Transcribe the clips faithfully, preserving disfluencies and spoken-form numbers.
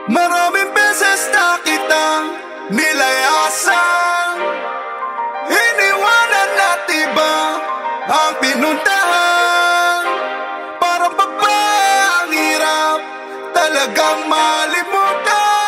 Maraming beses na kitang nilayasan, iniwanan natin ba ang pinuntahan? Para pa ba ang hirap talagang malimutan?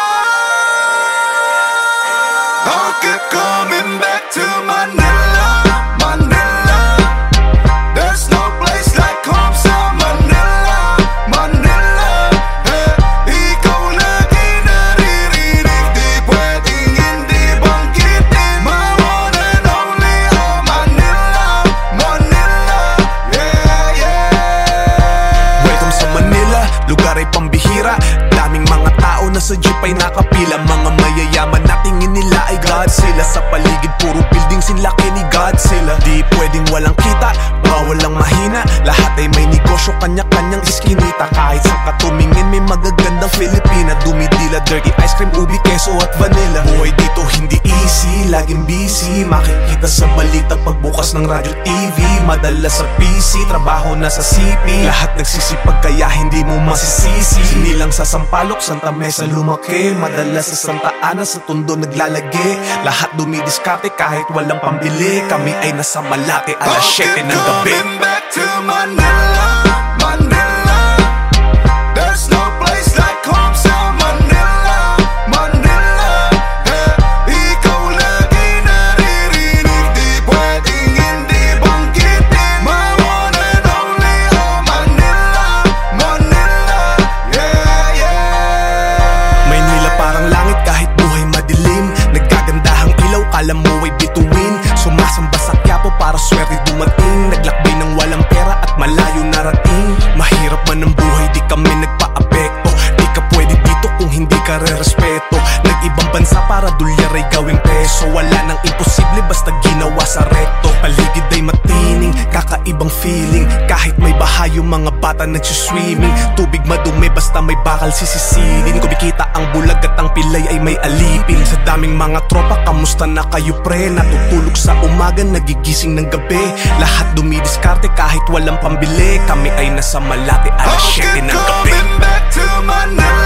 I keep coming back to Manila, Manila. There's no place like home sa Manila, Manila. Eh, ikaw lagi naririnig, di pwedeng hindi banggitin. My one and only, oh Manila, Manila. Yeah, yeah. Welcome sa Manila, lugar ay pambihira. Daming mga tao na sa jeep ay nakapila. Mga mayayaman na tingin nila ay Godzilla. Sa paligid puro building sinlaki ni Godzilla. Di pwedeng walang kita, bawal lang mahina. Lahat ay may negosyo, kanya-kanyang iskinita. Kahit saan ka tumingin may magagandang Filipina. Dumidila, dirty ice cream, ubi, keso at vanilla. Buhay dito hindi easy, laging busy. Makikita sa balita pagbukas ng radyo, T V. Madala sa P C, trabaho na sa C P. Lahat nagsisipag kaya hindi mo masisisi. Sinilang sa Sampaloc, Santa Mesa lumaki. Madala sa Santa Ana, sa Tondo naglalagi. Lahat dumidiskarte kahit walang pambili. Kami ay nasa Malate, alas siyete ng gabi. Coming back to Manila, Manila. There's no place like home sa Manila, Manila. Eh, ikaw lagi naririnig, di pwedeng hindi banggitin. My one and only, oh Manila, Manila. Yeah, yeah. Maynila parang langit kahit buhay madilim. Nagkagandahang ilaw, kala mo ay bituin. Sumasamba sa Quiapo para swerte dumating. Naglakbay ng walang pera at malayo narating. Mahirap man ang buhay, di kami nagpa-apekto. Di ka pwede dito kung hindi ka re-respeto. Nag-ibang bansa para dolyar ay gawing peso. Wala nang imposible basta ginawa sa rekto. Paligid ay matining, kakaibang feeling. Kahit may baha yung mga bata nagsiswimming. Tubig madumi basta may bakal sisisilin. Kumikita ang bulag at ang pilay ay may alipin. Sa daming mga tropa, kamusta na kayo pre? Natutulog sa umaga, nagigising ng gabi. Lahat dumidiskarte kahit walang pambili. Kami ay nasa Malate, alas siyete ng gabi. Coming back to Manila.